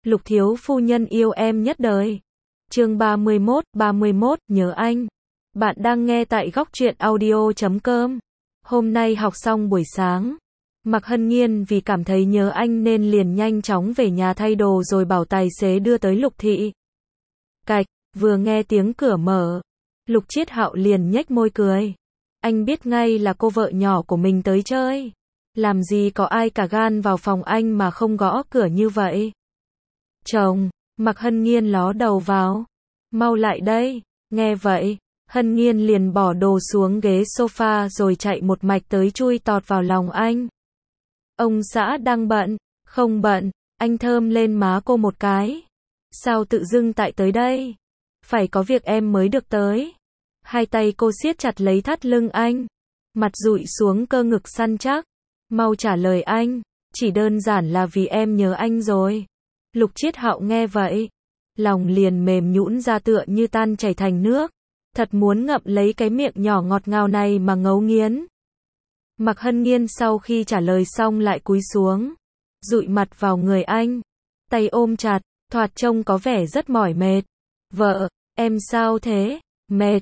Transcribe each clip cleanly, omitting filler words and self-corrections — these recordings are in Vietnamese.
Lục thiếu phu nhân yêu em nhất đời. Chương 31, nhớ anh. Bạn đang nghe tại góc truyện audio.com. Hôm nay học xong buổi sáng, Mạc Hân Nhiên vì cảm thấy nhớ anh nên liền nhanh chóng về nhà thay đồ rồi bảo tài xế đưa tới Lục thị. Cạch, vừa nghe tiếng cửa mở, Lục Chiết Hạo liền nhếch môi cười. Anh biết ngay là cô vợ nhỏ của mình tới chơi. Làm gì có ai cả gan vào phòng anh mà không gõ cửa như vậy. Chồng, Mạc Hân Nhiên ló đầu vào. Mau lại đây. Nghe vậy, Hân Nhiên liền bỏ đồ xuống ghế sofa rồi chạy một mạch tới chui tọt vào lòng anh. Ông xã đang bận. Không bận. Anh thơm lên má cô một cái. Sao tự dưng tại tới đây? Phải có việc em mới được tới. Hai tay cô siết chặt lấy thắt lưng anh. Mặt dụi xuống cơ ngực săn chắc. Mau trả lời anh. Chỉ đơn giản là vì em nhớ anh rồi. Lục Chiết Hạo nghe vậy, lòng liền mềm nhũn ra tựa như tan chảy thành nước. Thật muốn ngậm lấy cái miệng nhỏ ngọt ngào này mà ngấu nghiến. Mạc Hân Nhiên sau khi trả lời xong lại cúi xuống, dụi mặt vào người anh. Tay ôm chặt, thoạt trông có vẻ rất mỏi mệt. Vợ, em sao thế? Mệt,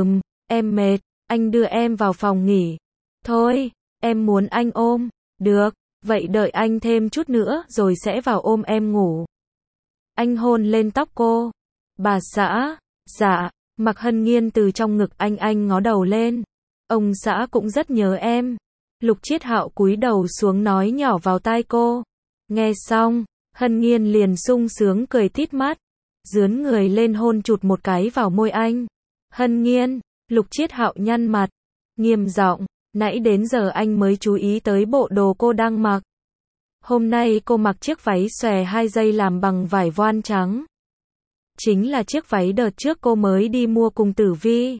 em mệt, anh đưa em vào phòng nghỉ. Thôi, em muốn anh ôm. Được, vậy đợi anh thêm chút nữa rồi sẽ vào ôm em ngủ. Anh hôn lên tóc cô. Bà xã, dạ. Mạc Hân Nhiên từ trong ngực anh ngó đầu lên. Ông xã cũng rất nhớ em. Lục Chiết Hạo cúi đầu xuống nói nhỏ vào tai cô. Nghe xong, Hân Nhiên liền sung sướng cười tít mắt, dướn người lên hôn chụt một cái vào môi anh. Hân Nhiên, Lục Chiết Hạo nhăn mặt, nghiêm giọng, nãy đến giờ anh mới chú ý tới bộ đồ cô đang mặc. Hôm nay cô mặc chiếc váy xòe 2 dây làm bằng vải voan trắng. Chính là chiếc váy đợt trước cô mới đi mua cùng Tử Vi.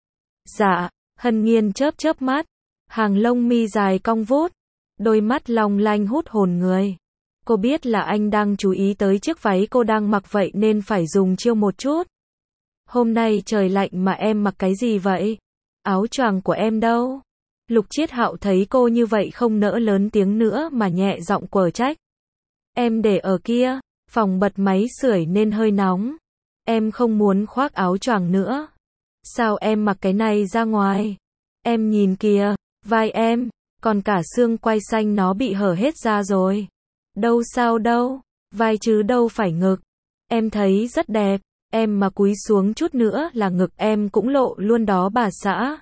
Dạ, Hân Nhiên chớp mắt, hàng lông mi dài cong vút, đôi mắt long lanh hút hồn người. Cô biết là anh đang chú ý tới chiếc váy cô đang mặc vậy nên phải dùng chiêu một chút. Hôm nay trời lạnh mà em mặc cái gì vậy? Áo choàng của em đâu? Lục Chiết Hạo thấy cô như vậy không nỡ lớn tiếng nữa mà nhẹ giọng quở trách. Em để ở kia, phòng bật máy sưởi nên hơi nóng. Em không muốn khoác áo choàng nữa. Sao em mặc cái này ra ngoài? Em nhìn kìa, vai em, còn cả xương quai xanh nó bị hở hết ra rồi. Đâu sao đâu, vai chứ đâu phải ngực. Em thấy rất đẹp, em mà cúi xuống chút nữa là ngực em cũng lộ luôn đó bà xã.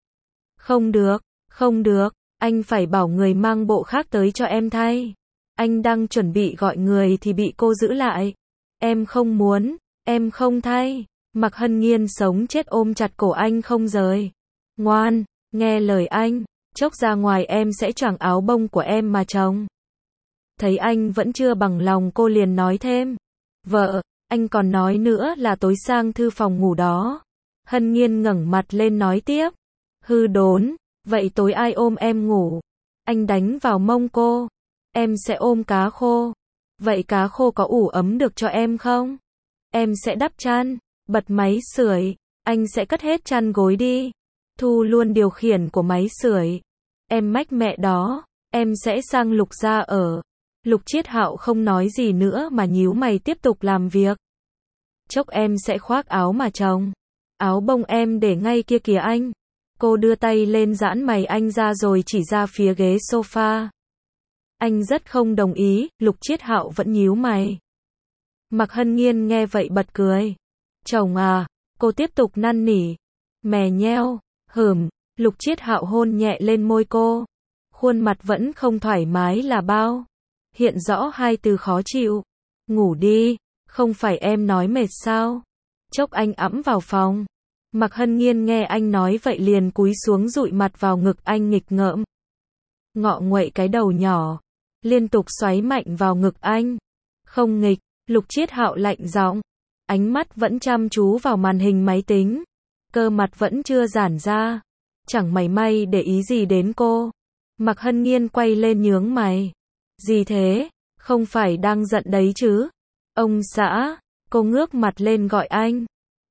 Không được, anh phải bảo người mang bộ khác tới cho em thay. Anh đang chuẩn bị gọi người thì bị cô giữ lại. Em không muốn, em không thay. Mạc Hân Nhiên sống chết ôm chặt cổ anh không rời. Ngoan, nghe lời anh, chốc ra ngoài em sẽ choàng áo bông của em mà chồng. Thấy anh vẫn chưa bằng lòng cô liền nói thêm. Vợ, anh còn nói nữa là tối sang thư phòng ngủ đó. Hân Nhiên ngẩng mặt lên nói tiếp. Hư đốn, vậy tối ai ôm em ngủ? Anh đánh vào mông cô. Em sẽ ôm cá khô. Vậy cá khô có ủ ấm được cho em không? Em sẽ đắp chăn, bật máy sưởi, anh sẽ cất hết chăn gối đi. Thu luôn điều khiển của máy sưởi. Em mách mẹ đó, em sẽ sang Lục gia ở. Lục Chiết Hạo không nói gì nữa mà nhíu mày tiếp tục làm việc. Chốc em sẽ khoác áo mà chồng. Áo bông em để ngay kia kìa anh. Cô đưa tay lên giãn mày anh ra rồi chỉ ra phía ghế sofa. Anh rất không đồng ý, Lục Chiết Hạo vẫn nhíu mày. Mạc Hân Nhiên nghe vậy bật cười. Chồng à, cô tiếp tục năn nỉ. Mè nheo, Lục Chiết Hạo hôn nhẹ lên môi cô. Khuôn mặt vẫn không thoải mái là bao. Hiện rõ hai từ khó chịu. Ngủ đi, không phải em nói mệt sao? Chốc anh ẵm vào phòng. Mạc Hân Nhiên nghe anh nói vậy liền cúi xuống dụi mặt vào ngực anh nghịch ngợm. Ngọ nguậy cái đầu nhỏ, liên tục xoáy mạnh vào ngực anh. Không nghịch, Lục Chiết Hạo lạnh giọng, ánh mắt vẫn chăm chú vào màn hình máy tính. Cơ mặt vẫn chưa giãn ra, chẳng mảy may để ý gì đến cô. Mạc Hân Nhiên quay lên nhướng mày. Gì thế? Không phải đang giận đấy chứ? Ông xã, cô ngước mặt lên gọi anh.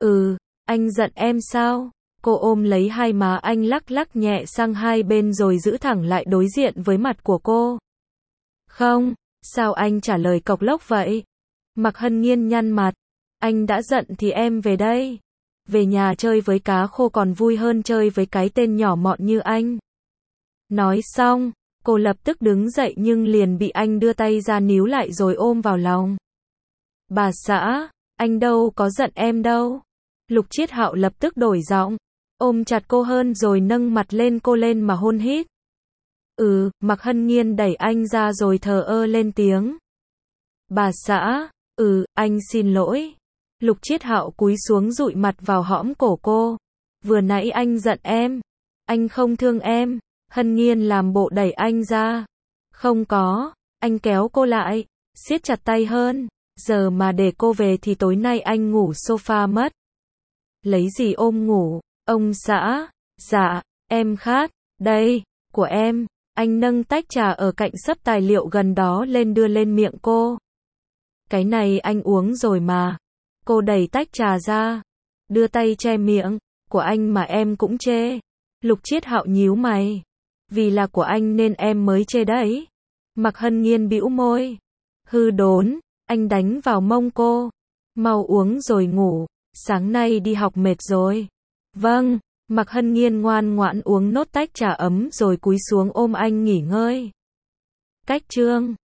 Anh giận em sao? Cô ôm lấy hai má anh lắc lắc nhẹ sang hai bên rồi giữ thẳng lại đối diện với mặt của cô. Không, sao anh trả lời cộc lốc vậy? Mạc Hân Nhiên nhăn mặt. Anh đã giận thì em về đây. Về nhà chơi với cá khô còn vui hơn chơi với cái tên nhỏ mọn như anh. Nói xong, cô lập tức đứng dậy nhưng liền bị anh đưa tay ra níu lại rồi ôm vào lòng. Bà xã, anh đâu có giận em đâu. Lục Chiết Hạo lập tức đổi giọng, ôm chặt cô hơn rồi nâng mặt lên cô lên mà hôn hít. Mạc Hân Nhiên đẩy anh ra rồi thờ ơ lên tiếng. Bà xã, anh xin lỗi. Lục Chiết Hạo cúi xuống dụi mặt vào hõm cổ cô. Vừa nãy anh giận em. Anh không thương em. Hân Nhiên làm bộ đẩy anh ra. Không có. Anh kéo cô lại, siết chặt tay hơn. Giờ mà để cô về thì tối nay anh ngủ sofa mất. Lấy gì ôm ngủ, ông xã? Dạ, em khát. Đây, của em. Anh nâng tách trà ở cạnh sấp tài liệu gần đó lên đưa lên miệng cô. Cái này anh uống rồi mà. Cô đẩy tách trà ra, đưa tay che miệng. Của anh mà em cũng chê. Lục Chiết Hạo nhíu mày. Vì là của anh nên em mới chê đấy. Mạc Hân Nhiên bĩu môi. Hư đốn, anh đánh vào mông cô. Mau uống rồi ngủ, sáng nay đi học mệt rồi. Vâng, Mạc Hân Nhiên ngoan ngoãn uống nốt tách trà ấm rồi cúi xuống ôm anh nghỉ ngơi. Cách chương